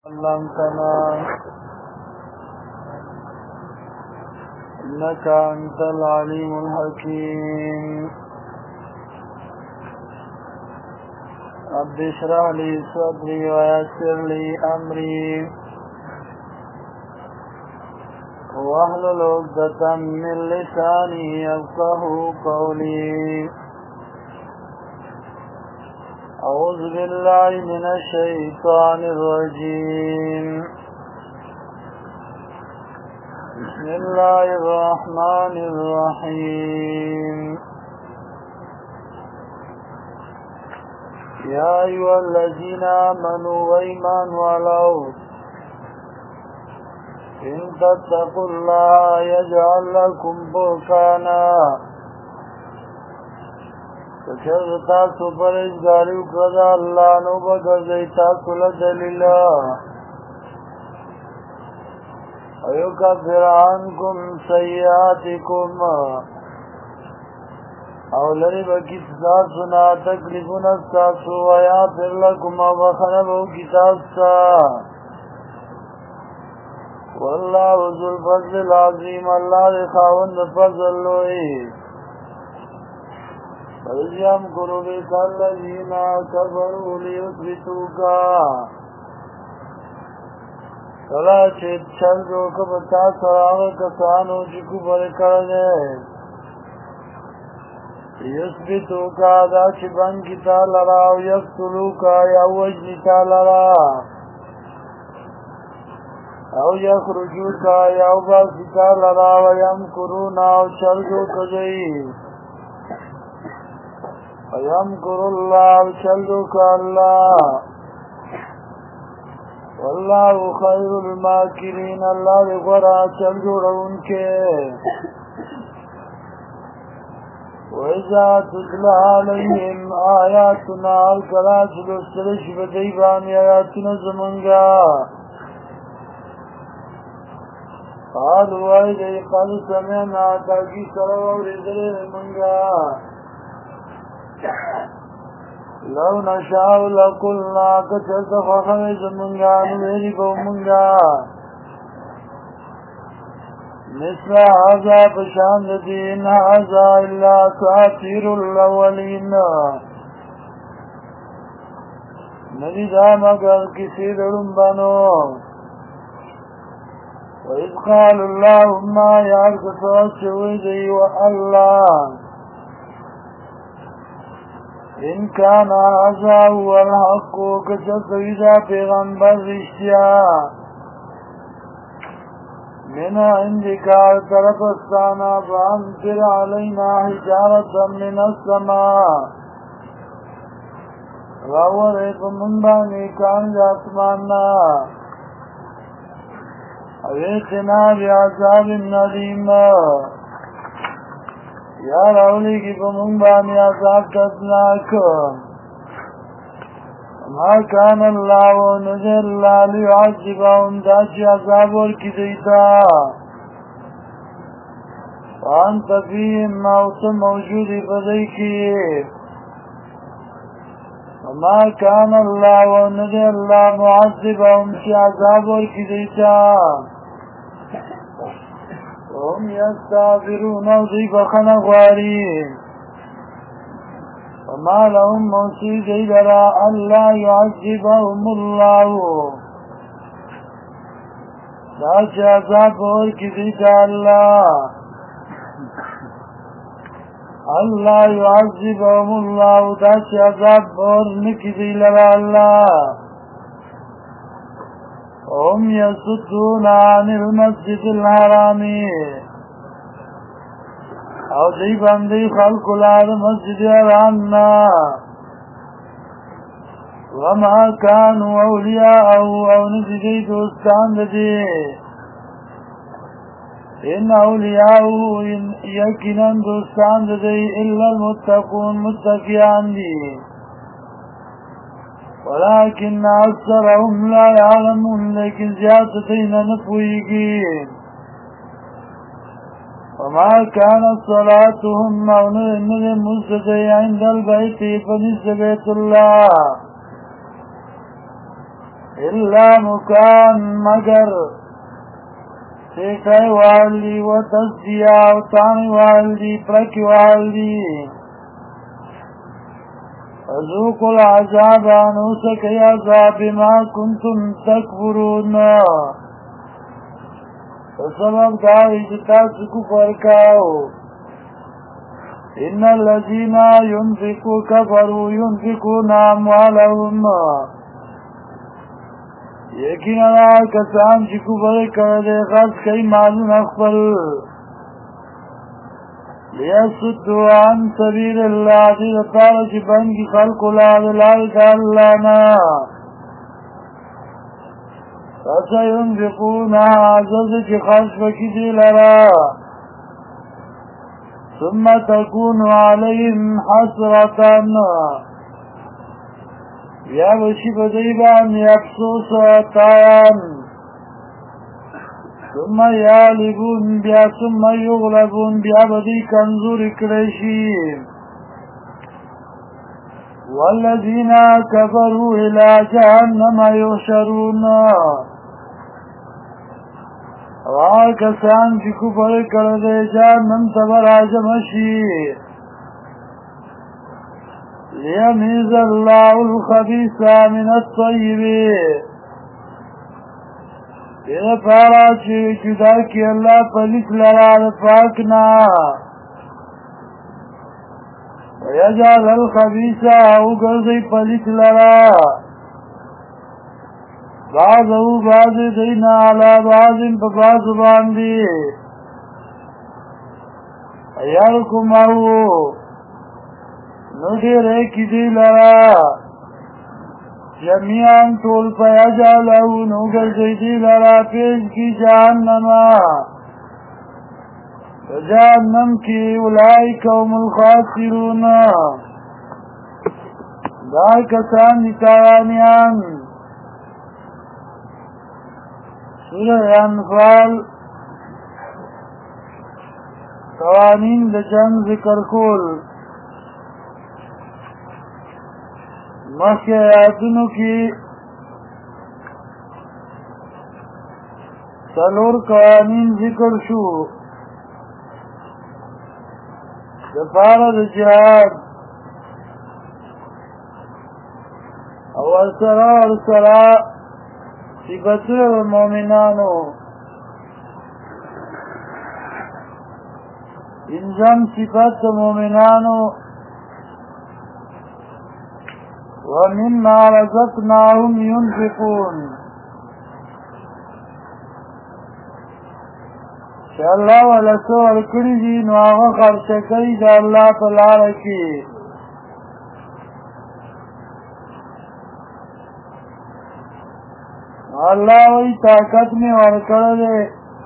علمتنا إنك أنت العليم الحكيم رب اشرح لي صدري ويسر لي أمري واحلل عقدة من لساني يفقهوا قولي أعوذ بالله من الشيطان الرجيم بسم الله الرحمن الرحيم يا أيها الذين آمنوا وإيمان ولو إن تتقوا الله يجعل لكم برهانا کچر تاسو پرهیزګاري وکړه الله نو بګرځي تاسو له دلیلا ایوکفر عنکم سیئاتکم او لری بکی تاسو نه تکلیفونه تاسو ویغفر لکم او بخنه به وکړي تاسو والله ذو الفضل العظیم الله د خاوند فضل لوی وَإِذْ يَمْكُرُ بِكَ الَّذِينَ كَفَرُوا لِيُثْبِتُوكَ کله چې چل جوړ په تا سره هغه کسانو چې کفر کړی دی یثبتوک دا چې باندې تا لرا او یقتلوک یا وجنی تا لرا او یخرجوک یا وباسي تا لرا ويمکرون او چل جوړ کوي وَيَمْكُرُ اللَّهُ چلوک اللہ واللہ خیر الماکرین اللہ دے غرا چل جوڑا ان کے وَإِذَا تُتْلَى عَلَيْهِمْ آیاتنا الکراج لسلش بدیبانی آیاتنا زمانگا قالوا ایدی قد سمعنا تاکی سروا ورزل منگا لو نشاء لقلنا كتلت فخمز منگا نویری کو منگا مثل هذا بشاند دین هذا إلا ساتیر الاولین ندیدا مگر کسی درم بنو وإذ قال اللهم يعرق فاسويدي وألّا إن كان هذا هو الحق كتفيدا پیغمبر رشتیا من عندك طرفستانا فأمطر علينا حجارة من السماء راورق من بانی کان جاسمانا اویتنا بعذاب ندیم یا راولی کی پمونبانی عذاب تدناک ما کان اللہ و نجر اللہ لیعذبهم داچی عذاب ورکی دیتا وانت فیهم موت موجودی فدیکی وما کان اللہ و نجر اللہ معذبهم چی عذاب ورکی دیتا هم يستغفرون ذي بخنا غواري وما لهم موسيق إلى ألا يعذبهم الله لا عذاب وركذيك الله ألا يعذبهم الله لا عذاب وركذي لرى الله هم يصدون عن المسجد الحرام او دی بندی خلق لار مسجد حرامنا وما كانوا اولیاء او نزدی دوستان دی ان اولیاء یقینا دوستان دی الا المتقون متقیان دی ولكن أكثرهم لا يعلمون لكن زيادتين نفويقين وما كانت صلاتهم مغنم مزدي عند البيت فنزد بيت الله الا مکان مگر سیٹای والی و تصدیع و تانی والی پرکی والی ذوق العذاب انوسک عذاب ما کنتم تکبرون سبب داوی جتا سکو فرکاو ان الذين ينفقوا كفروا ينفقون اموالهم یقینا کسان چې کفر کړي خاص کوي مالونه خپل لیصدوا عن سبیل الله دې لپاره چې باندې خلق لار الله نه فسينفقون عزز چې خاص وکړي دې لرا ثم تكون عليهم حسرة یا وشی بدیبان افسوس تایان ثم یالبون بیا ثم یغلبون بیا بدی کنزور کړشی والذین کفروا الى جهنم یحشرون کسان چې کفر کړي جهنم ته راځم شي ليميز الله الخبيث من الطيب یہ پارا چې جدا کی الله پلیس لرا پاکنا ويجعل الخبيث او ګرځي پلیس لرا بعض دینا علی بعض په بعض باندې ایارکم او نوډیره کی دی لرا جميعاً طول فیجعلو نوګرځي دی لرا پیش کی جهنم کی اولئک هم الخاسرون دا کسان دي تاوانیان سورہ انفال قوانین د جنگ ذکر کول مخی آیاتونو کی سلور قوانین ذکر شو دفارة جهاد او ارسلا صفتر المؤمنانو انجام صفت المؤمنانو ومما رزقناهم ينفقون چې الله ولا څو ورکړي دي نو هغه خرچ کوي د الله په لاره کې الله وی طاقت می ورکړل دي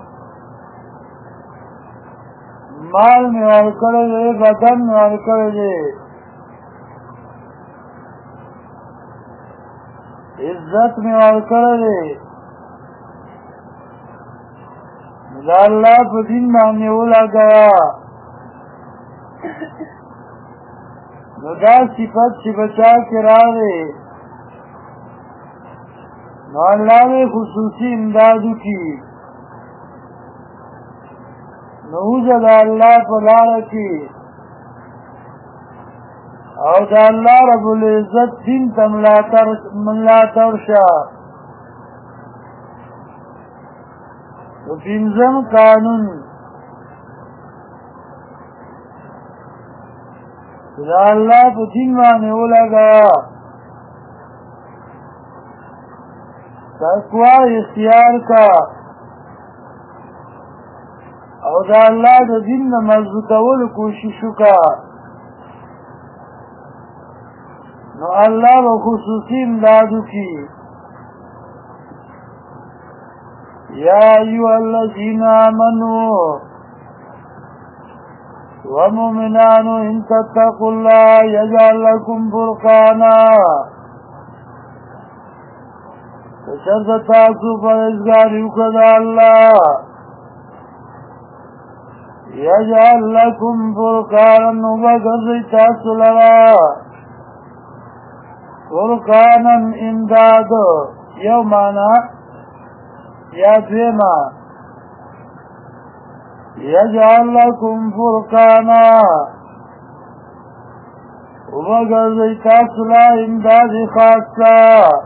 مال می ورکړل دي بدن می ورکړل دي عزت میں ورکړل دا الله په دین باندې ولګا نو دا صفت چې بچا کې راغی نو الله خصوصي امدادو کی نو دا الله په لار کې او دا الله رب العزت دین تملاتر شا و پینزم قانون دا الله په دین باندې ولګا تقوا اختیار کا او دا الله د دین مضبوطولو کوشش وکړه نو الله و خصوصی امدادو کی یا ایوہ الذین آمنوا ومؤمنانو ان تتقوا اللہ یجعل لکم فرقانا شرط تاسو پرهیزګاری وکړه الله یجعل لکم فرقانا وګرځي تاسو لرا فرقانا امداد یو معنا یا دویما یجعل لکم فرقانا وبگرزی تاسو لا امداد خاصا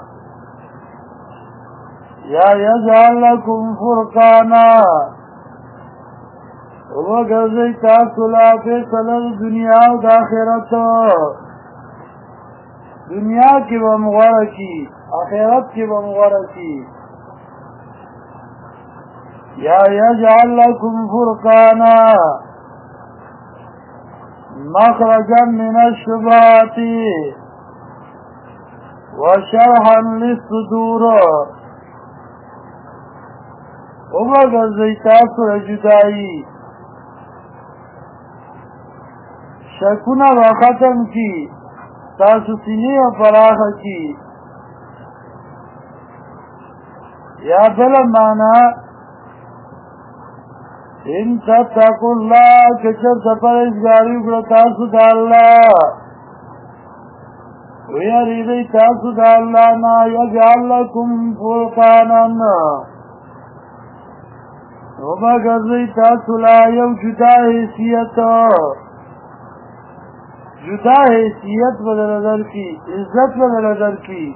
یا یجعل لکم فرقانا وبگرزی تاسو لا فیصلہ دنیا و آخرت دنیا کی بمغوار کی آخرت کی بمغوار کی یا یجعل لکم فرقانا مخرجا من الشبهات وشرحا للصدور وبگرزی تاسو جدائی شکونا و ختم کی تاسو سینی و فراخ کی یا بل مانا ان تتقوا اللہ کچر سپرشگاری اکڑا تاسو دا اللہ ویاریدی تاسو دا اللہ نا یجعل لکم فرقانا وبگرزی تاسو لا یو جدا حیثیت جدا حیثیت بدل در کی عزت بدل در کی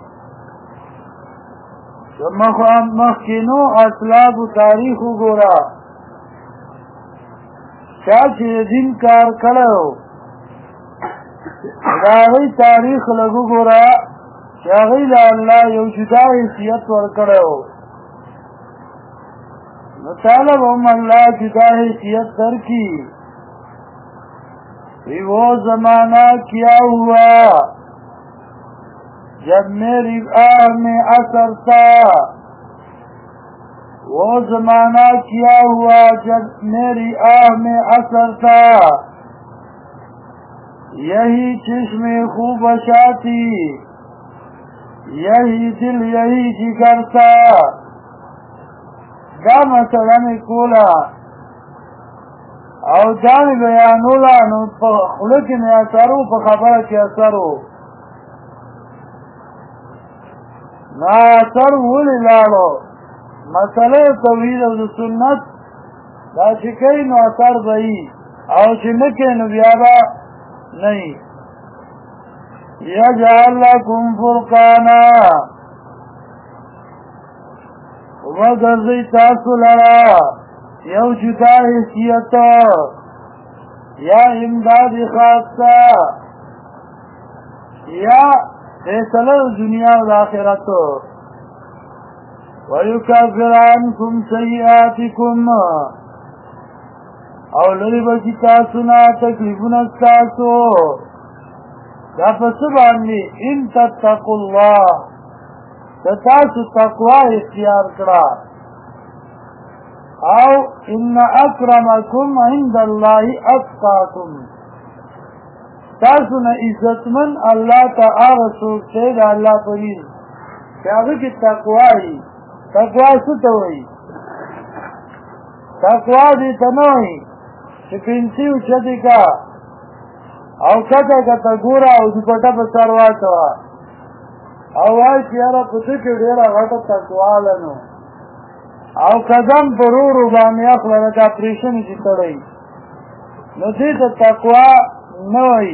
مخینو اسلاب و تاریخ گورا چاچی دین کار کڑو داغی تاریخ لگو گورا چاگی لا اللہ یو جدا حیثیت ور کڑو مطالب ام اللہ جدا حیثیت در کی وہ زمانہ کیا ہوا جب میری آہ میں اثر تھا وہ زمانہ کیا ہوا جب میری آہ میں اثر تھا یہی چشم خوب اشاتی یہی دل یہی جگر تھا دا مسئلہ میں کولا او جانی بیانولا نو پا خلق میں اثرو پا خبر کی اثرو نا اثر ولی لالو مسئلہ توحید و سنت دا چکئی نو اثر بئی او چنکے نو بیابا نہیں یجعل لکم فرقانا وگرزی تاسو لرا یو جدا حیثیت یا امداد خاصا یا فیصلہ دنیا و آخرت وَيُكَفِّرْ عَنْكُمْ سَيِّئَاتِكُمْ او لری بکی تاسونا تکلیفونا ستاسو دا پس باندی ان تتقوا اللہ تاسو تقوی اختیار کرا او ان اکرمکم عند اللہ اتقاکم تاسو نا عزتمن اللہ تا آغسوک سے دا اللہ پریز کیاغی کی تقوی ستوئی تقوی دی تنوئی چی پینسی اچھتی کا او کتا کتا گورا او دپٹا پا سرواتوا او آئی چیارا پتکی دیرا غٹا تقوی لنو او قدم پرورو باندې اخلا لکه اپریشن چې تړی نو دې ته تقوا نه وایي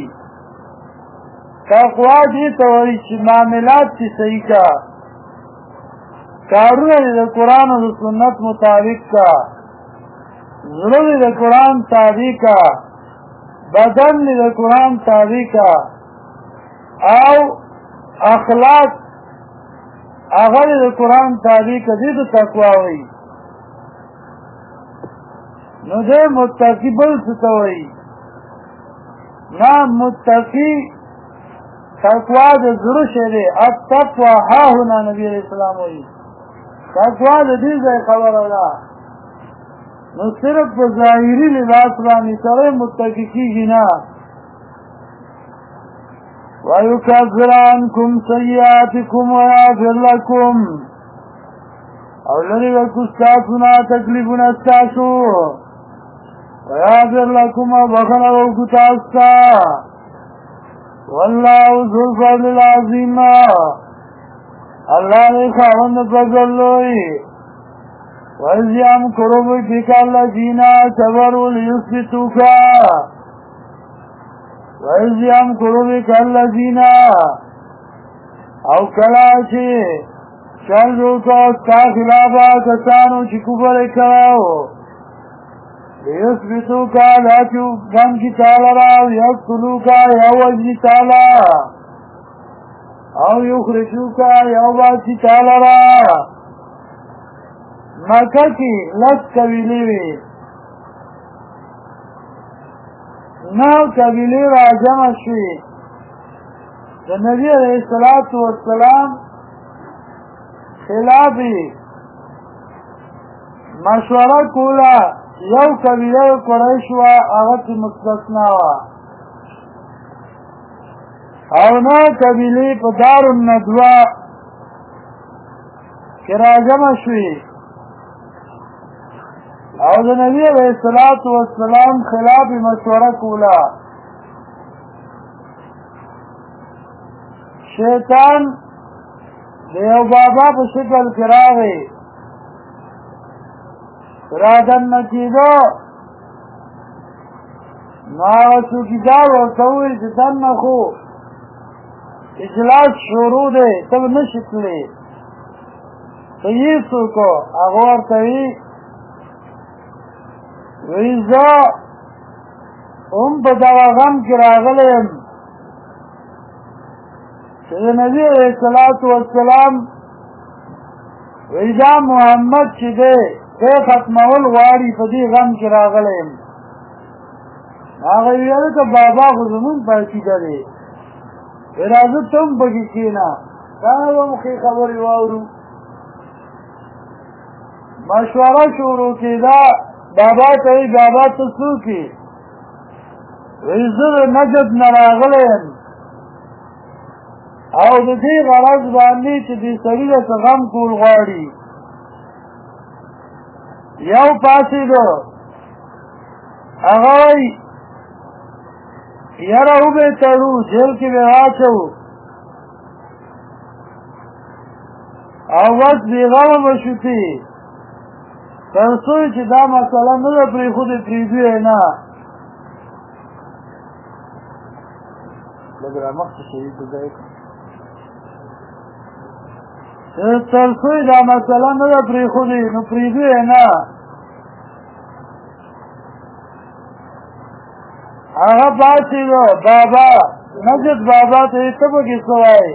تقوا دې ته وایي چې معاملات چې صحیح کا کارونه د قرآن او د سنت مطابق کا زړه د قرآن تابع کا بدن د قرآن تابع کا او اخلاق هغه د قرآن تابع کا دې ته تقوا وایي نو دے متقی بل ستوئی نا متقی تقوی دے ضرور شدے التقوی ہاہنا نبی علیہ السلام ہوئی تقوی دے دیزے خبر اللہ نو صرف ظاہری لباس بانی سرے متقی کی گنا وَيُكَفِّرْ عَنْكُمْ سَيِّئَاتِكُمْ وَيَغْفِرْ لَكُمْ او لری وکستاسونا تکلیفونا استاسو وَيَغْفِرْ لَكُمْ وَبَخَنَ وَكُتَاسْتَا وَاللَّهُ ذُو الْفَضْلِ الْعَظِيمَ اللہ نے خاوند فضل لوئی وَإِذْ يَمْكُرُ بِكَ الَّذِينَ كَفَرُوا لِيُثْبِتُوكَ وَإِذْ يَمْكُرُ بِكَ الَّذِينَ او کلا چې چل روکا ستا خلافا کسانو چې کفر کراو لیثبتوکا لا چو بم کی تالرا او یقتلوکا یا وجی تالا او یخرجوکا یا باسی تالرا مکہ کی لس قبیلی وی نو قبیلی را جمع شوی د نبی علیہ السلام خلافی مشوره کولا یو قبیله قریش وا هغه مستثنا وا او نه قبیله په دار الندوه کې راجمع شوی او د نبی علیہ السلام خلاف مشوره کولا شیطان دیو بابا په شکل کې راغی رادن نکیدو ناغسو کتاب ورطوی چې دن نخو اجلاس شروع دے تب نشکلی تو یہ سوکو اغور توی ویزا پا دوا غم کی راغلیم چې نبی علیہ السلام ویزا محمد چې دے دے ختمول غواړي په دې غم کې راغلیم هغه ویل که بابا خو زمونږ په عقیده دی راځه تم پکې کښېنه دا به مو ښې خبرې واورو مشوره شروع کېده بابا ته وایي بابا ته څوک یې وایي زه د نجد نه راغلی یم او د دې غرض باندې چې دې سړي ته غم کول غواړي یو پاسېدو هغه وایي یاره وبې تړو جیل کې به واچوو او بس بېغمه به شوتې تر څو چې دا مسله نه ده پرېښودې پرېږدو یې نه لږ رامخته شوي په ځای تر څو دا مسله نه ده پرېښودې نو پرېږدو یې نه هغه پاڅېدو بابا نجد بابا ته یې ته پکې څه وایې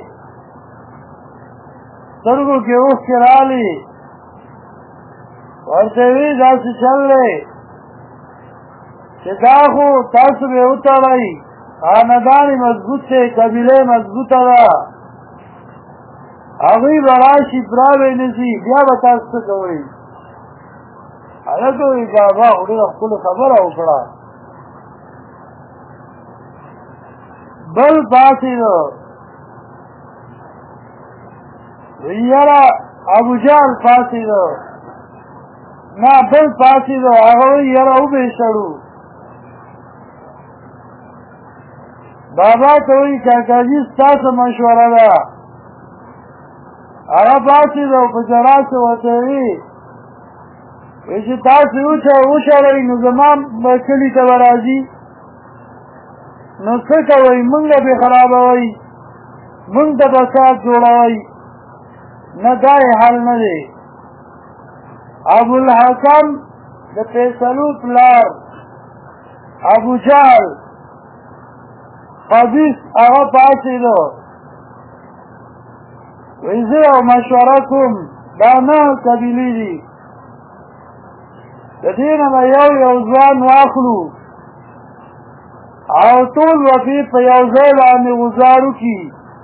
سترګو کې اوښکې رالي ورته وی داسې چل دی چې دا خو تاسو به وتړئ خاندان یې مضبوط دی قبیله یې مضبوطه ده هغوی به راشي پوره به یې نیسي بیا به تاسو څه کوئ هلکه وایي بابا خو ډېره ښکلې خبره وکړه بل پاسېدو یاره ابوجهل پاسېدو نه بل پاسېدو هغه وایي یاره وبې شړو بابا ته وایي کاکاجي ستاسو مشوره ده هغه پاسېدو په ژړا څه ورته وي وایي چې تاسو وشړئ نو زما کلي ته به راځي نو څه کوئ مونږ به خرابوئ مونږ ته فساد جوړوئ نه دا یې حل نه دی ابوالحکم د فیصلو پلار ابوجهل خبیث هغه پاڅېدو وایي زه یو مشوره کوم دا 9 قبیلې دي د دې نه به یو ځوان واخلو او ټول وفي په یو ځای باندې غزار وکړي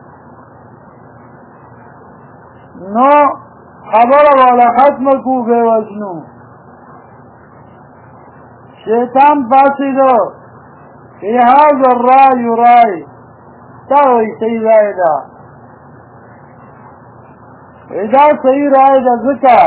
نو خبره والا ختمه کړو بې وزنو شیطان پاڅېدو چې هذا الرای رای تا وایي صحیح رای ده دا صحیح رای ده ځکه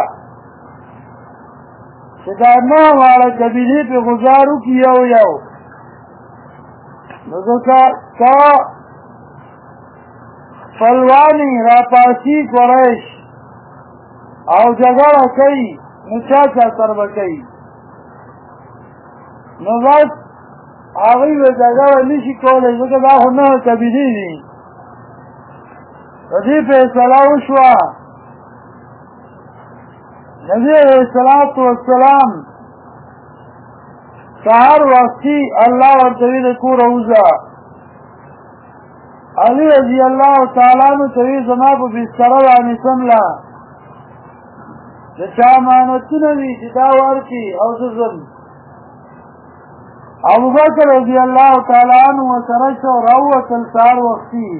چې دا 9 واړه قبیلې پې غزار وکړي یو نو ځکه که خپلوانی راپاسی قریش او جګړه کوي نو چا سره به کوي نو بس هغوی به جګړه نشي کولی ځکه دا خو 9 قبیلې دي د دې فیصله وشوه نبی علیہ الصلوۃ والسلام سهار وختي الله ورته وی د کور وځه علي رضی الله تعالی عنہ ته زما په بستر باندې سملا د چا امانتونه دي چې دا ورکي او ځم ابو بکر رضی الله تعالی عنہ سره شو راوتل سهار وختي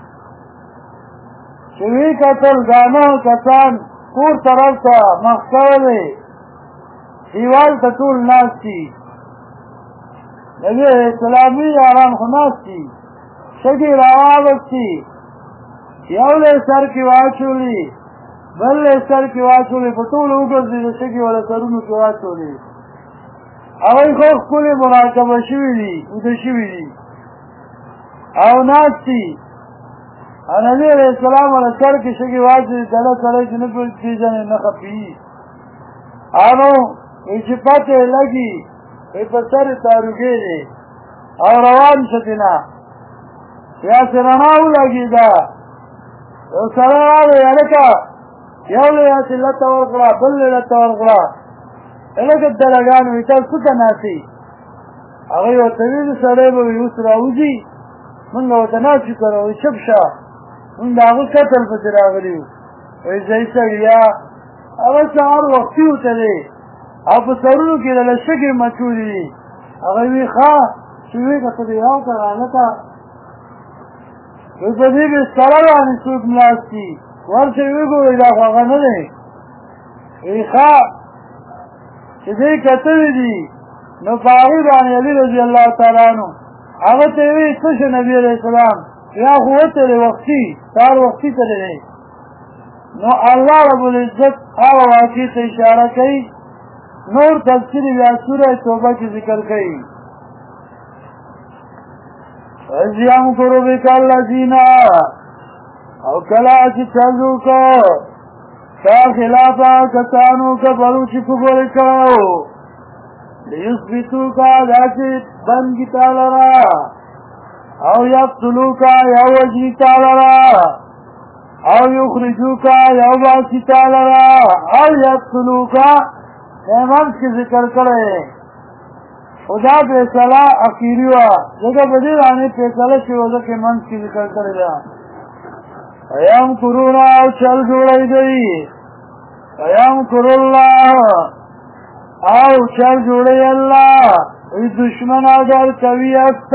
چې وی کتل غانو کسان کور طرف ته مخکوله دیوال ته ټول ناستی نبی اسلامی آرام خو ناستی شګې راوالستی یو له سر کې واچولي بل له سر کې واچولي په ټول وګرځي د شګې ولا سرونو کې واچولي هغوی خو ښکلې مراقبه شوي دي وده شوي دي او ناستی نبی علیہ السلام علیہ سر کی شکی واضح دلہ سرائی چی نپل چیزن نخفی آنو ایچی پتے لگی ای پسر تاروگی دی او روان شدینا یا سرناو لگی دا او سرناو یلکا یولی یاسی لتا ورقلا بلی لتا ورقلا یلکت دلگانو ایتال سکا ناسی اغیی و طویل سرائی بوی اس راوزی منگا و تناسی کرو شب شا من داغو قتل پس راغلیو ویزای سگیا اغا سهار وقتی ہوتا دی او پا سرونو کی للشکی مچولی دی اغا وی خواه چوی کتا دیاو تا رانتا وی پا دی بسترالانی سوک ملاستی ورچه وی گو وی دا خواغا نده وی خواه چه دی کتا دی نو پاغی بانی علی رضی اللہ تعالی عنہ اغا تیوی تش نبی علیہ السلام یا قوت له وختي تار وختي تللی نو الله رب العزت هغه واقع ته اشاره کوي نور تفسیر یا سوره توبه کې ذکر کوي ازیام کرو بکال الذین او کلا چې چلو کو تا خلافا کسانو کا بلوچ کبر کړو لیثبتو کا ذات بن کی تعالی او یقتلوکا یا وجی تعالی او یخرجوکا یا باسی تعالی او یقتلوکا امام کی ذکر کرے خدا فیصلہ اخیری وا جگہ بدی رانی فیصلہ شروع کے من کی ذکر کرے گا ایام کرونا او چل جوڑائی گئی ایام کرو اللہ او چل جوڑائی اللہ ای دشمن اگر کوي است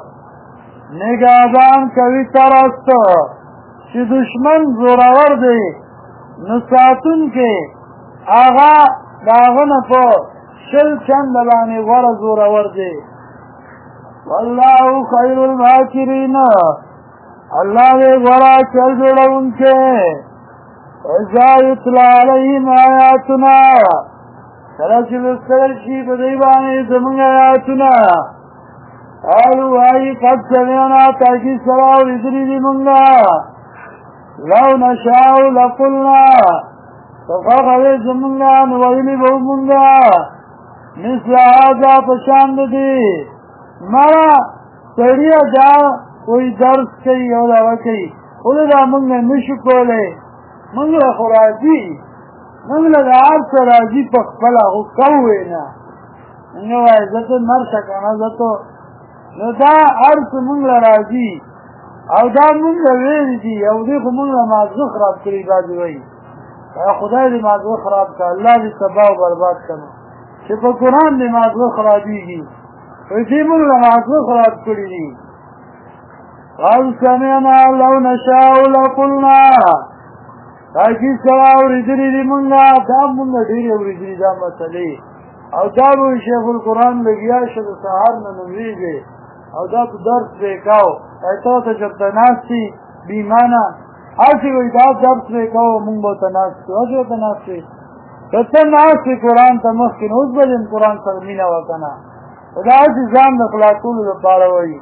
نگهبان کوي ترست چې دشمن زورور دی نو ساتون کې آغا داغن په شل چند باندې غوره زورور دی والله خیر الماکرین الله دې غوره چل جوړونکې اذا یتلا علیهم آیاتنا کله چې لوستل شي په دې باندې زموږ آیاتونه قالوا هاي قد سمعنا تاكي سراو رسلي دي منغا لو نشاء لقلنا فقال زمنغا نويلي بو منغا مثل هذا پشاند دي مارا سڑیا جا کوئی درس کئی او دعوه کئی اولی دا منگا نشو کولے منگا خراجی منگا دا عرص راجی پخپلا خو کوئینا منگا وائی زتو مرشکانا زتو نو دا عرص منگا راجی او دا منگا ویری دی او دی خو منگا مازو خراب کری بازی وی خدای دی مازو خراب کا اللہ دی تباہ و برباد کرو چه پا قرآن دی مازو خرابی گی ویسی منگا مازو خراب کری دی قال سمعنا لو نشاء لقلنا تاکی سوا اوریدلی دی منگا دا منگا دیر اوریدلی دا مسئلی او دا بوی شیخ القرآن لگیا شد سهار ننوی گے او دا تو درس بیکاو ایتا تا جب تناستی بیمانا آسی وی دا درس بیکاو منگ با تناستی وجه تناستی کتا ناستی قرآن تا مخکن اوز بجن قرآن سرمینا وکنا دا آسی زام دخلاقولو دا پاروی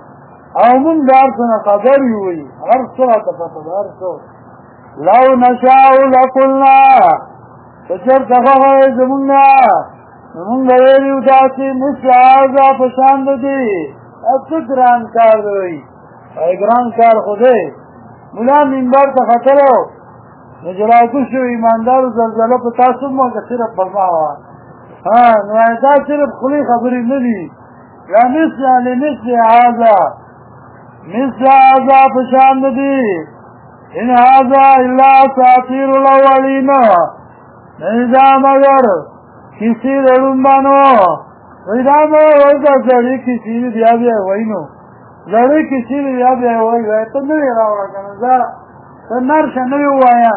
او من دار سنه خبر وي هر څه ته پته ده هر څه لو نشاء لقلنا فشر تخوه زمونگا زمونگا ویلیو داسی مثل آزا پشاند دی اب تو گران کار دوئی گران کار خوده مولا منبر تخطلو نجلاکو شو ایماندار و زلزله پتاسم موقع صرف بزاوا نوائتا صرف خلی خبری ندی یا مثل آزا پشاند دی ان هذا الا اساطیر الاولین نیدا مگر کسی رڑنبانو ویدا ویدا زڑی کسی بیا بیا وینو زڑی کسی بیا بیا وی تو نوی راوڑا کنزا تنرش نوی وایا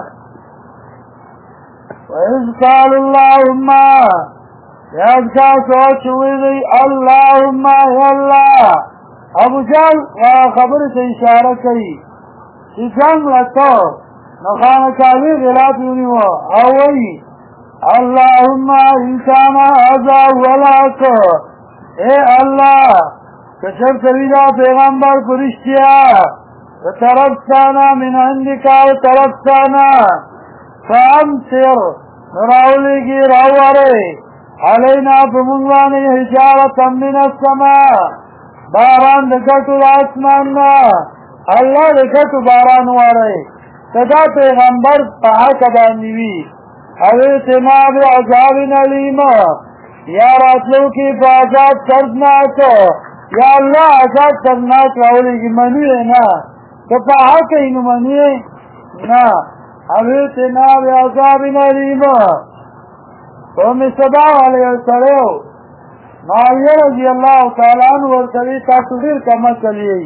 وَإِذْ قَالُ اللَّهُمَّ یاد کا سوچ ہوئی دی اللہم یا اللہ ابو جال خبر سے اشارہ کری چې جنگ لکو نخانه کاوی غلافیونی و اوئی اللہم انسان هذا ولاک اے اللہ کشر سویدہ پیغمبر پرشتیا وطرفتانا من عندکا وطرفتانا فامتر نراولی کی راوارے علینا پمنگوانی حجارتا من السماء باران دکتو آسماننا اللہ دکتو باران وارے تدا پیغمبر پاک بانیوی اویتنا بعذاب علیم یا راتلو کی بعذاب سردناک یا اللہ عذاب سردناک راولی کی منوی نا تو پاک اینو منوی نا اویتنا بعذاب علیم قوم سبا علیہ السلام معاویہ رضی اللہ تعالیٰ عنہ ورطوی تاثیر کمت چلیئی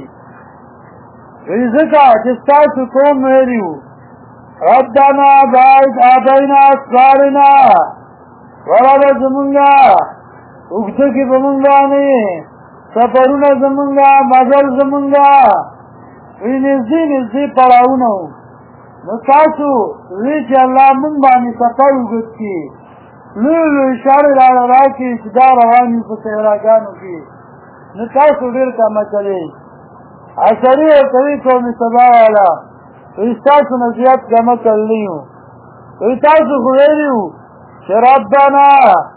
رزقا جستاس قوم میریو ربنا باعد آبینا اسفارنا ورد زمونگا اگتکی بمونگانی سفرون زمونگا مزل زمونگا وی نزدی پڑاونو نتاسو ویچ اللہ من بانی سفر اگت کی لولو اشاره را کی صدا روانی په صحراګانو کې نو تاسو ډېر کم چلی اثري او کوي قوم سبا والا تاسو نه زیات کم کړلیو تاسو خو ویلو چې ربنا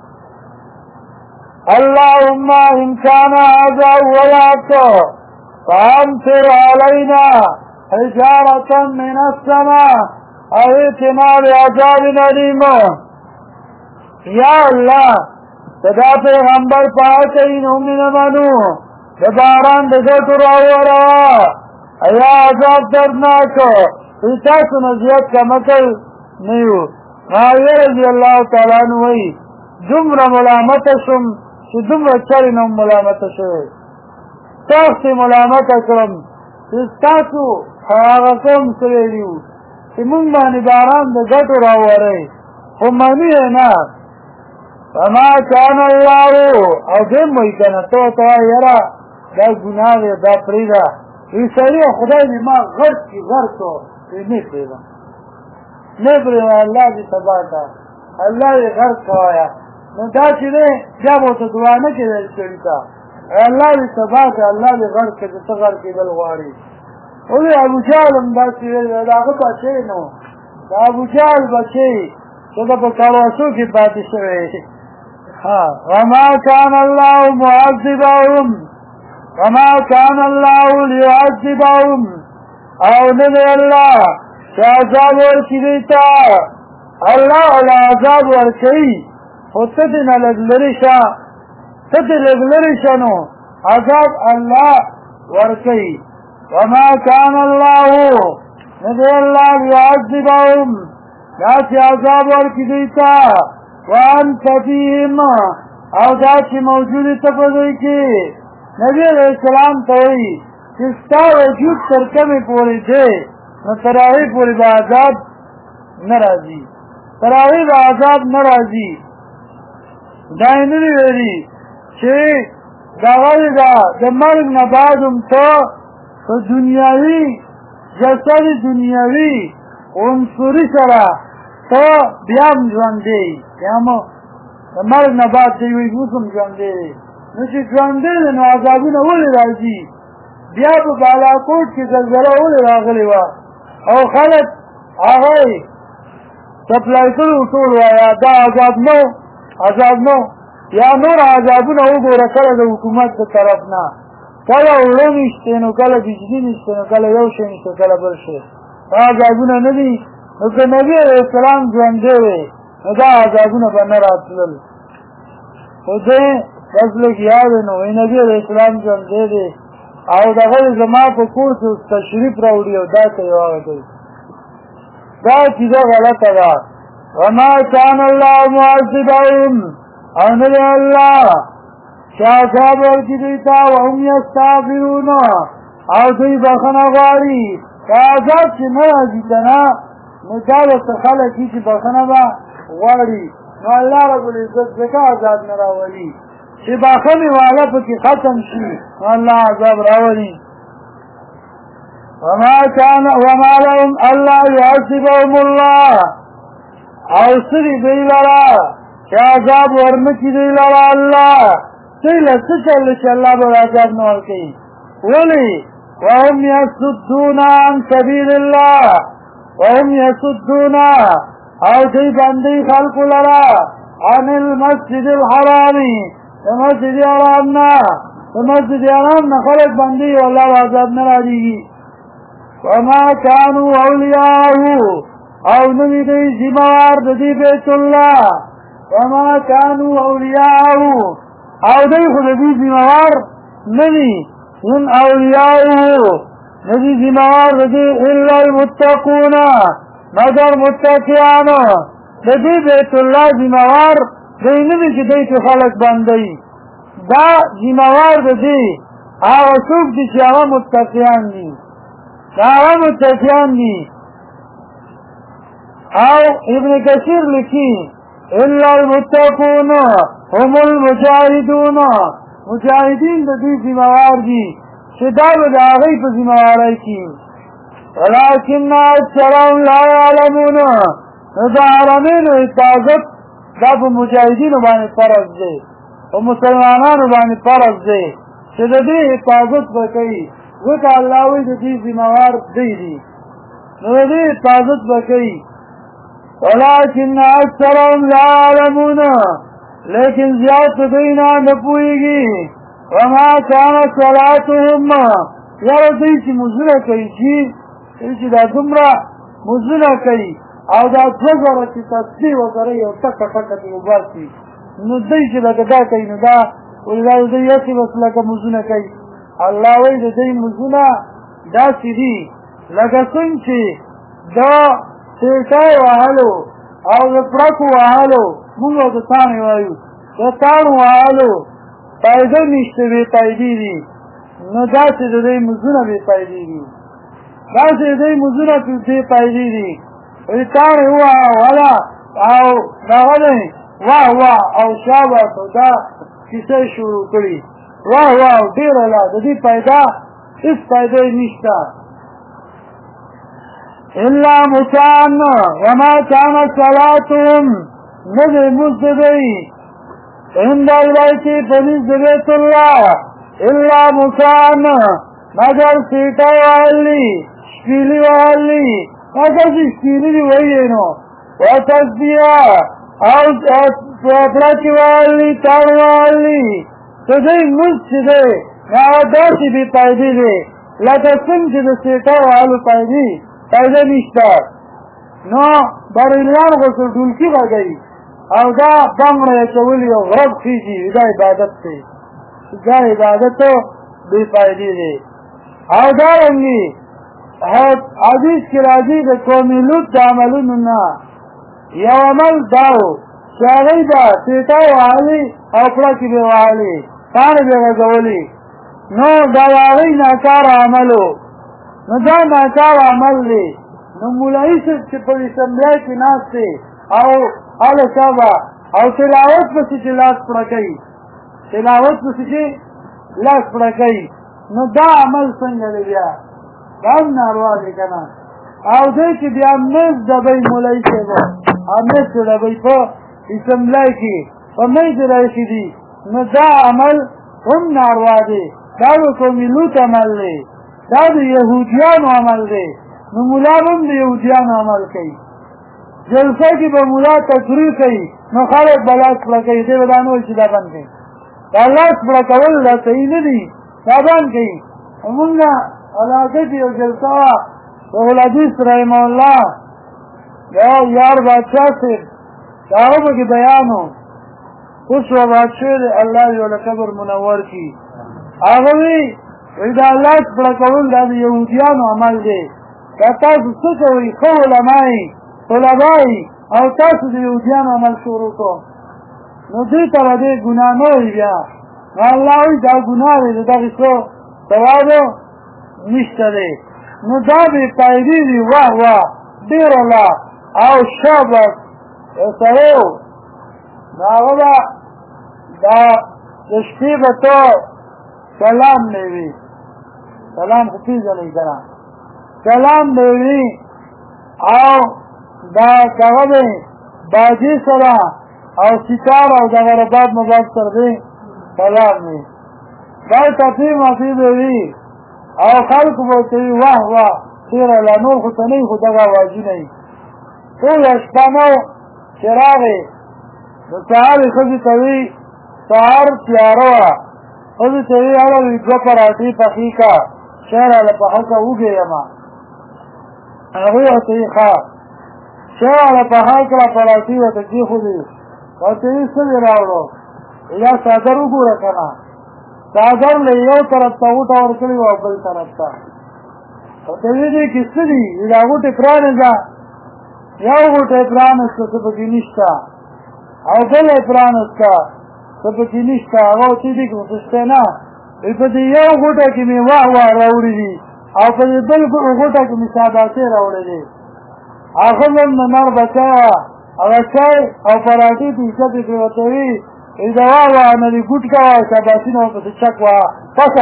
اللهم ان كان هذا ولات فامطر علينا حجارة من السماء او ائتنا بعذاب أليم یا اللہ تدا پیغمبر پاکی نومن منو دباران دگتو راورا ایا عذاب دردناکو ایتاسو نزیت کا مکل نیو معاویہ رضی اللہ تعالیٰ نوئی دمرا ملامت شم چی دمرا چری نوم ملامت شوی تاختی ملامت اکرم ایتاسو آغا قوم سویلیو چی من بانی باران دگتو راورا خمانی ہے نا فما کان اللہ او دیم وی کنا تو یرا دا گناہ دے دا پریدا ای سری خدای دی ما غرق کی غرقو ای نیپریدا اللہ دی تباتا اللہ دی غرق کوایا نو دا چینے جابو تا دعانا کی دل چلیتا اللہ دی تباتا اللہ دی غرق کی غرق کی دلواری اولی ابو جال ام دا چینے دا غب بچے نو دا ابو جال بچے تو دا پا کارواسو کی باتی شوئے وما كان الله معذبهم وما كان الله ليعذبهم او ندر الله عذاب ورکیتا الله ولا عذاب ورکی فتدنا لگلرشا نو عذاب الله ورکی وما كان الله ندر الله ليعذبهم لا عذاب ورکیتا وانت فیهم او داچی موجودی تپدوی کی نبی علیہ السلام توئی چستا وجود ترکمی پوری دے نو تراوی پوری با عذاب نرازی تراوی با عذاب نرازی دائنوی ویری چه داغوی دا مرگ نبادم تو دنیاوی جسد دنیاوی انصوری سرا تو بیام جوانده بیامو مرگ نباد دیوی بوسم جوانده نوچه جوانده نو عذابون اولی رازی بیا په بالاکوټ کې زلزله ولې راغلې وه او خلک هغه یې سپلای کړي ټول وایه دا عذاب نو یا نور عذابونه وګوره کله د حکومت د طرف نه کله اوړه نشته نو کله بجلي نشته نو کله یو شی نشته کله بل شی دا عذابونه نه دي نو که نبي علیه السلام ژوندی وی نو دا عذابونه به نه راتلل خو دی بس لږ یاد نو وایي نبي علیه السلام ژوندی دی او دغه زما په کور کې تشریف راوړي او دا ته یې هغه کوي دا عقیده غلطه ده وما کان الله معذبهم او نه دی الله چې عذاب ورکړي دوی ته وهم یستغفرون او دوی بخښنه غواړي که عذاب چې نه راځي که نه نو دا ورته خلک دي چې بخښنه به غواړي نو الله رب العزت ځکه عذاب نه راولي چې بخښنې والا پکې ختم شي نو الله عذاب راولي وما لهم الا يعذبهم الله او سری دوی لرا چې عذاب ورنکړي دوی لرا الله دوی له څه چل چې الله به عذاب نه ورکوي ولې وهم يصدون عن سبيل الله وهم يصدون او دوی بندي خلقو لرا عن المسجد الحرام مسجد حرام نه مسجد حرام نه خلق بندي والله عذاب نه راځي وما كانوا اولیاءه او نوی دی زموار دی بیت الله وما كانوا اولیاءه او دی خود دی زموار نوی ان اولیاءه ندی زموار دی الا المتقون مگر متقیان دی بیت الله زموار دی نوی چی دی که خلق بندی دا زموار دی او سوک دی چی اغا متقیان دی داغا متقیان دی او ابن کثیر لکی الا المتقون هم المجاهدون مجاهدین د دې ذمہوار دي چې دا به د هغوی په ذمہوارۍ کې ولکن اکثرهم لا یعلمون نو د حرمینو حفاظت دا په مجاهدینو باندې فرض دی په مسلمانانو باندې فرض دی چې د دې حفاظت به کوي ځکه الله وایي د دې ذمہوار دی دي نو د دې حفاظت به کوي ولكن اکثرهم لا يعلمون لیکن زیاد دینا نپوئیگی وما كان صلاتهم یارو دی چی مزنه کئی چی دا دمرا مزنه کئی او دا دوزاره چی تصدیح وزاره یو تکا تکا دی مباسی نو دی چی لکه دا کئی نو دا ولی دی یسی بس لکه مزنه کئی اللہ وی دی مزنه دا سی دی لکه سن چی دا سیٹای وحلو او لپرکو وحلو مونږ د تانې وایو د تانو وحلو پایده نشته بې پایدې دي نو داسې د دوی مزونه بې پایدې دي داسې د دوی مزونه بې پایدې دي وایي تانې ووهله او دغه دی واه واه او شابه دا کیسه شروع کړي واه واه ډېره لا د دې پیدا هېڅ پیدا یې نشته الا مکان وما كان صلاتهم ندی مزدی عند البيت فنزد بیت الله الا مکان مگر سیٹا والی شکیلی والی مگر شکیلی وینو وتصبیح او پراکی والی تار والی تدی مزدی نعاداتی بی پایدی دی لکه څنګه د سیټا والو پایدی پیدا نشته نو بریلیان غوڅو ډولکي غږوي او دا بنګړه اچولي او غرب خېږي دا عبادت دی دا عبادت بې فایدې دی او دارنګې حدیث کې راځي د قوم لوط د عملونو نه یو عمل دا و چې هغوی به سیټه وهلې او پړکې به وهلې پاڼې به غږولې نو دا د هغوی ناکاره عمل و نو دا ناکار عمل دی نو مولوي صاحب چې په اسمبلی کې ناست دی او هلکه به او تلاوت پسې چې لاس پړه کوي تلاوت پسې چې لاس پړه کوي نو دا عمل څنګه دی بیا دا هم ناروا دی که نه او دی چې بیا میز ډبی مولوي صاحب او میز ډبی په اسمبلی کې په میز رایښي دي نو دا عمل هم ناروا دی دا د قوم لوط عمل دی دا د یهودیانو عمل دی نو ملا هم د یهودیانو عمل کوي جلسه کې به ملا تقریر کوي نو خلک به لاس پړه کوي دی به دا نه وایي چې دا بند کوي دا لاس پړه کول دا صحیح نه دي دا بند کوي مونږ علاقه کې یو جلسه وه شیخالحدیث رحمه الله یو یار بادشاه صاحب د هغه پکې بیان و اوس وفات شوی دی الله دې له قبر منور کړي هغه وایي دا لاس پړه کول دا د یهودیانو عمل دی دا تاسو څه کوئ ښه علمایي طلبایي او تاسو د یهودیانو عمل شروع کوم نو دوی ته به دې ګناه نه وي بیا نو الله وایي دا ګناه دی د دغې څه ثواب نشته دی نو دا بې فایدې دي واه واه ډېر الله او شابک سړی و نو هغه به دا د شپې به ته سلام نه وي سلام خو پېژنئ که نه سلام به وي او دا هغه به باجې سره او ستار او دغه رباب مباب سره به سلام وي دا ټپې مافې به وي او خلکو به ورته وي واه واه خیر الله نور خو ته نه وي خو دغه اوازونه وي ټوله شپه نو چې راغې د سهارې ښځې ته وي سهار تیاره وه ښځې ته وي هله وي دوه پراټې پخې که شی راله پخه که وږې یمه هغوی ورته وي ښه شی راله پخه کړه پراټې ورته کېښودې ورته وي څه دې راوړو یا څادر وګوره که نه څادر له یو طرف ته غوټه ورکړې وه او بل طرف ته ورته وي دې کې څه دي دا غوټې پرانېږه یو غوټه پرانسته څه پکې نشته او بل یې پرانسته څه پکې نشته هغه ورته دي که شته نه وایي په دې یو غوټه کې مې واه واه راوړي دي او په دې بل غوټه کې مې ساباسې راوړی دی هغه هم د نر بچه وه هغه چای او پراټې ته ایښتې کړې ورته وي وایي د واه واه نه دې ګوټ کوه او ساباسي نه ورپسې چک وه پسه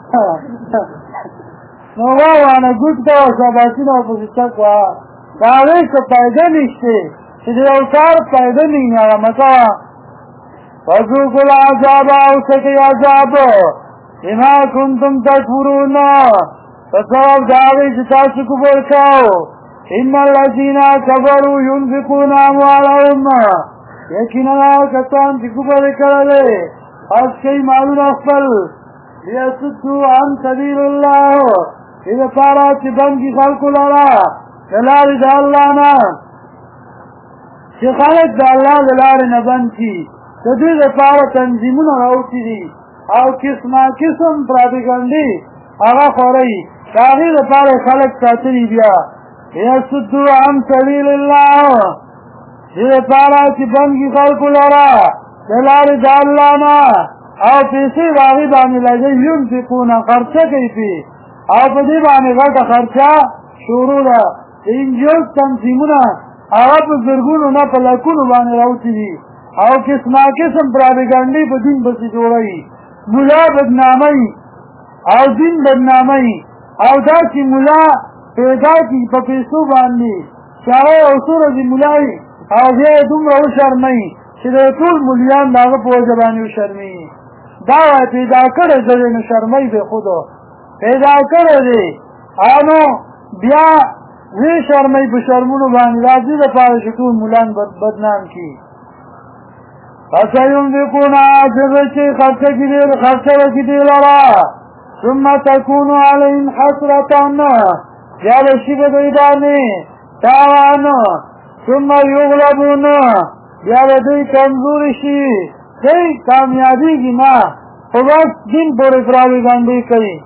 نو واه واه نه ګوټ کوه او ساباسي نه ورپسې چک وه دا هغې څه فایده نشته چې د یو کار فایده نه وي هغه مه کوه فذوقوا العذاب او څکئ عذاب بما کنتم تکفرون په سبب د هغې چې تاسو کفر کوو ان الذین کفروا ينفقون اموالهم یقینا هغه کسان چې کفر یې کړی خرڅ کوي مالونه خپل لیصدوا عن سبیل الله دې دپاره چې بند کړي خلکو لره د لارې د الله نه چې خلک د الله د لارې نه بند کړي د دوی دپاره تنظیمونه راوتي دي او قسمه قسم پراپیګنډې هغه خورئ د هغې دپاره خلک ساتلي بیا یصدوا عن سبیل الله دې دپاره چې بند کړي خلکو لره د لارې د الله نه او پیسې د هغې باندې لګوي ينفقونه خرچه کوي پې او په دې باندې غټه خرچه شروع ده د انجیل تنظیمونه هغه په زرګونو نه په لکونو باندې راوتي دي او قسمه قسم پراپیګنډې په دین پسې جوړوي ملا بدنامۍ او دین بدنامۍ او داسې ملا پیدا کړي په پیسو باندې چې هغه یو څو ورځې ملا وي او بیا یې دومره وشرموي چې د ټول ملیان د هغه په وجه باندې وشرمېږي دا وایي پیدا کړی زه دی نو شرمۍ دی خودو پیدا کړی دی نو بیا وی شرمۍ په شرمونو باندې راځي دپاره چې ټول ملان بدنام کړي فسينفقون چې خرچه وکړي دې لره ثم تكون عليهم حسرة بیا به شي په دوی باندې تاوان ثم یغلبون بیا به دوی کمزوري شي دوی کامیابېږي نه خو بس دین پورې پراپیګنډې کوي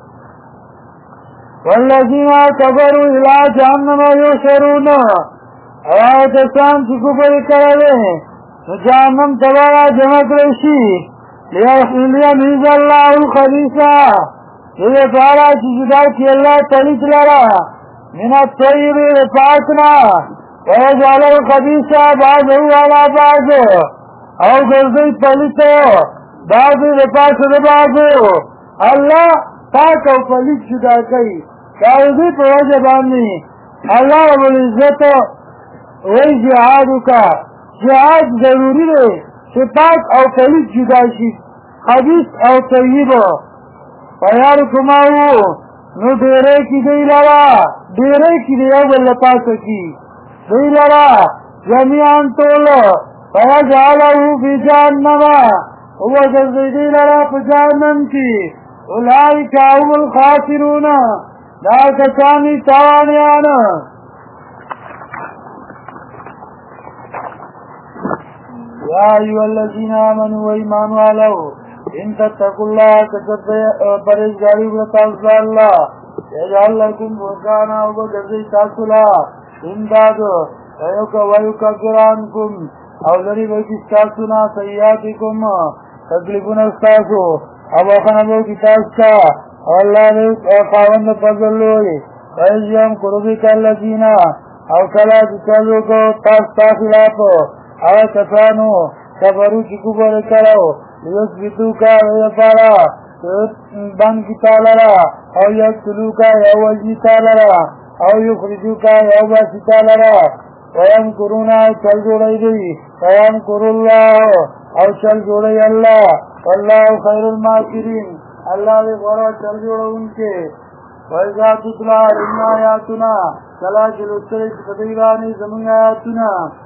والذین کفروا الی جهنم یحشرون او هغه کسان چې کفر یې کړی نو جهنم ته به راجمع کړی شي لیمیز الله الخبیث دې دپاره چې جدا کړي الله پلیت لره من الطیب د پاک نه ویجعل الخبیث بعضه علی بعض او ګرځوي پلیت بعضې د پاسه د بعضو الله پاک او پلیت جدا کوي د هغې په وجه باندې الله رب العزت وایي جهاد وکړه جهاد ضروري دی چې پاک او پلیت جدا شي خبیث او طیب فیرکمو نو ډیره کی دی لرا ډیره کی دی یو بل پاسه کی دی لرا جميعا طول فیجعله فی جهنم هو جزیدی لرا پا جهنم کی اولئک هم الخاسرون دا کسانی تاوانیان یا ایوہ الذین آمنوا و ایمان والو ان تتقوا اللہ کسر پرہیزگاری برتاز اللہ یجعل لکم فرقانا و بجزی تاثلا امداد ویکفر عنکم او لری بکستاسونا سیئاتکم تکلیفون استاسو او اخنبو کتاستا اللہ نے خاوند فضل لوئی فیجیم قربک اللذین او کلا جسلو کو تاستا خلافو او کسانو کفرو چکو پر کرو یثبتو کا ویفارا بند کی تالرا او یقتلو کا یوجی تالرا او یخرجو کا یوباسی تالرا ویم کرونا چل جوڑی دی ویم کرو اللہ او چل جوڑی اللہ واللہ خیر الماکرین اللہ دے غورا چل جوڑا ان کے وَإِذَا تُتْلَى عَلَيْهِمْ آيَاتُنَا کلا چلوستر فدیرانی زمین آیاتنا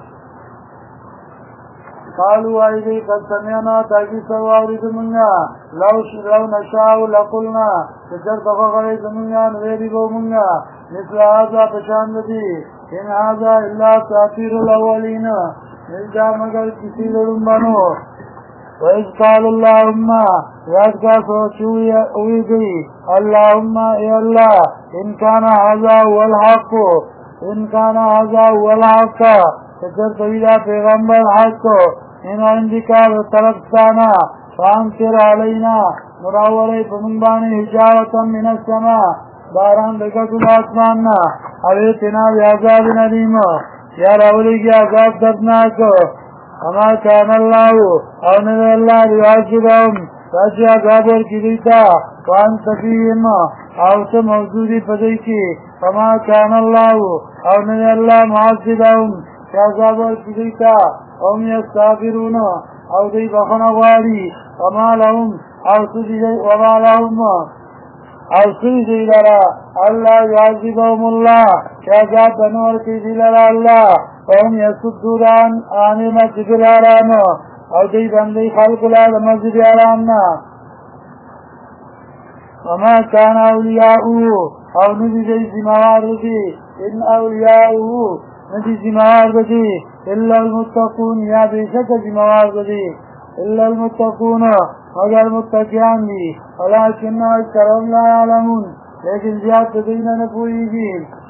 قالوا ایدی قد سمعنا تاکی سواوری زمینگا لو نشاو لقلنا تچر تفقر زمینگا نویری بو منگا مثل آزا پشاند دی ان آزا اللہ ساتیر الاولین نجا مگر کسی لڑن بنو وَإِذْ قَالُ اللَّهُمَّ یاد کا سوچوئی ہوئی گئی اللہم اے اللہ ان کانا آزا والحق ان کانا آزا والحق تچر تویدہ پیغمبر حق ان عندکا طرفستانا فانکر علینا مراولی پمنبانی حجاوتا من السماء باران دکتو باسماننا علیتنا بیعذاب ندیم یا راولی کی عذاب دردناک اما کان اللہ او نبی اللہ بیعذبهم فاچی عذاب ورکی دیتا وان سفیهم او تا موجودی پدی کی اما کان اللہ او نبی اللہ معذبهم فی عذاب ورکی دیتا هم یستغفرون او دی بخنا غاری وما لهم او سجی لرا اللہ یعذبهم اللہ شاذاب بنور کی دی لرا اللہ وهم یسدون عن مسجد الحرام او دی بندی خلق لار مسجد الحرامنا وما کان اولیاؤه او ندی دی زموار دی ان اولیاؤه ندی زموار دی الا المتقون یا بیشک زموار دی الا المتقون مگر متقیان دی ولیکن اکثرهم لا یعلمون لیکن زیاد دینا نپوئیگی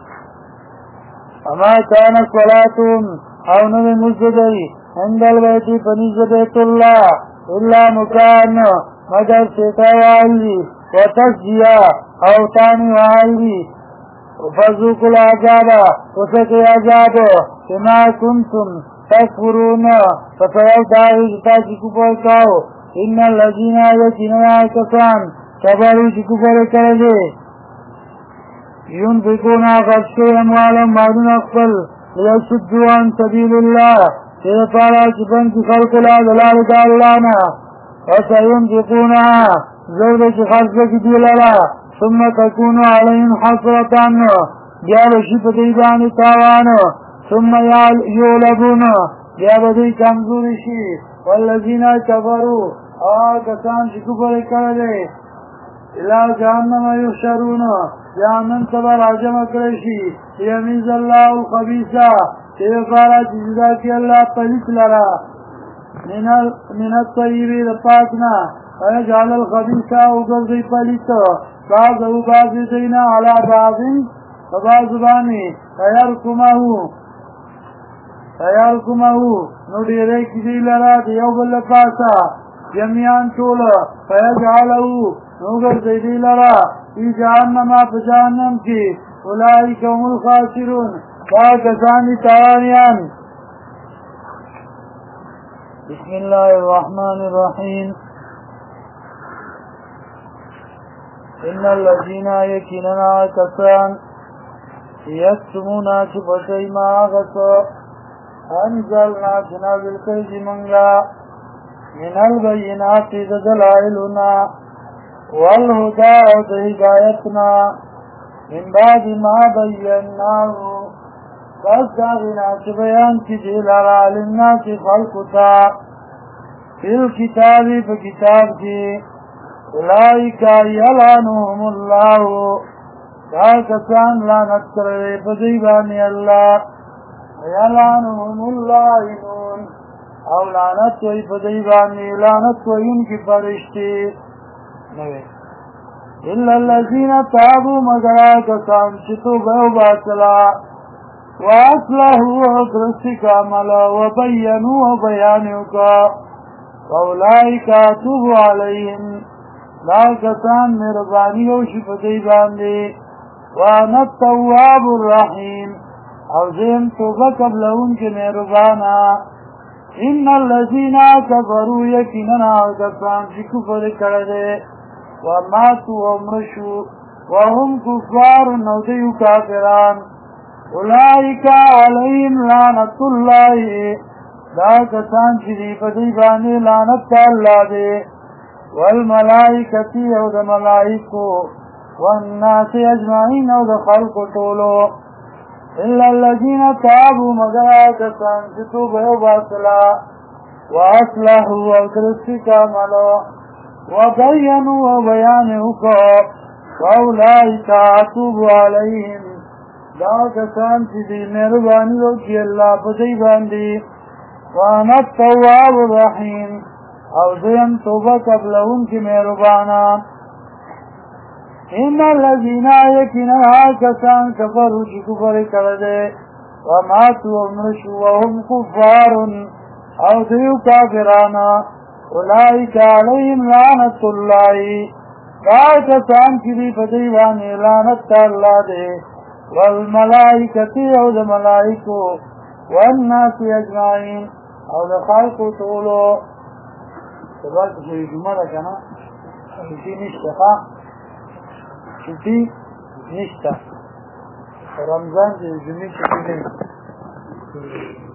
اما کان صلاتهم او نوی مزدی عند البیتی پنیز بیت اللہ الا مکان مگر سیتا وعلی وتسجیا او تانی وعلی فذوق العذاب وسقي عذاب بما كنتم تكفرون فسيل داوي تاكي كفر كاو ان الذين يكنوا كفران كفروا كفر كرده ينفقون غشوا اموالهم بعدين اقبل ليصدوا عن سبيل الله سيطالا كفن خلق لا دلال دالانا وسينفقونها زوجة خلقك ديلالا ثم تكون عليهم حسرة جاب شف ديدان تاوان ثم يولبون جاب دي كمزور شي والذين كفروا كسان شكفر كرده الى جهنم يحشرون جهنم تبر عجم کرشي يميز الله الخبيثة تيفارا جزدا کی اللہ پلیس لرا من الطيب لپاکنا ويجعل الخبيثة وقرضي پلیس بعضه بعض دینا على بعض فبعض بانی فیرکمه نو دیره کدی لرا دیو بل پاسا جمعیان طول فیجعله نو گرزی دی لرا ای جہنم جہنم کی اولئک هم الخاسرون فاکسانی تاوانیان بسم اللہ الرحمن الرحیم ان الذين يكننا كسان يكتمون شفتي ما غس انزلنا جنازل كيج منغا من البينات دلائلنا والهدى هدایتنا من بعد ما بیناه بس داغنا چه بیان کی دی لرا للناس خلقتا فی الكتابی پا کتاب کی اولئیکا یلعنهم اللہ دا کسان لعنت کرے پا دیبانی اللہ یلعنهم اللعنون او لعنت وی پا دیبانی لعنت وی ان کی فرشتی نوے الا الذین تابوا مگر کسان چتو گو باطلا واصلحوا وکرسک عملا وبینوا وبیانوکا فاولئک اتوب علیہم لا کسان مہربانی و شفقی باندے وانا التواب الرحیم او زیم توبہ قبل ان کے مہربانا ان الذین کفروا یقینا کسان چی کفر کردے وماتوا ومرشوا وهم كفار نوديو كافران اولئك عليهم لعنة الله لا کسان چی دی پدی بانی لعنت اللہ دے والملائکة او دا ملائکو والناس اجمعین او دا خلق طولو الا الذين تابوا مگر کسان چی توبہ باطلا واصلحوا وکرسک عملو وبینوا وبیانوکا فاولئک اتوب علیہم دا کسان چی دی مہربانی رو کی اللہ پدی باندی وانا التواب الرحیم او زیم توبہ قبل ان کی مہربانا ان الذین یقینا کسان کفروا چی کفر کردے وماتوا ومرشوا وهم کفار او دیو کافرانا اولئک علیہم لعنت اللہ دا کسان کی دی پدیوانی لعنت اللہ دے والملائکتی او دا ملائکو والناس اجمعین او دا خلقو طولو سبات شوی جمعہ رکھنا چھٹی نشتا خواه چھٹی نشتا رمضان جمعی چھٹی نہیں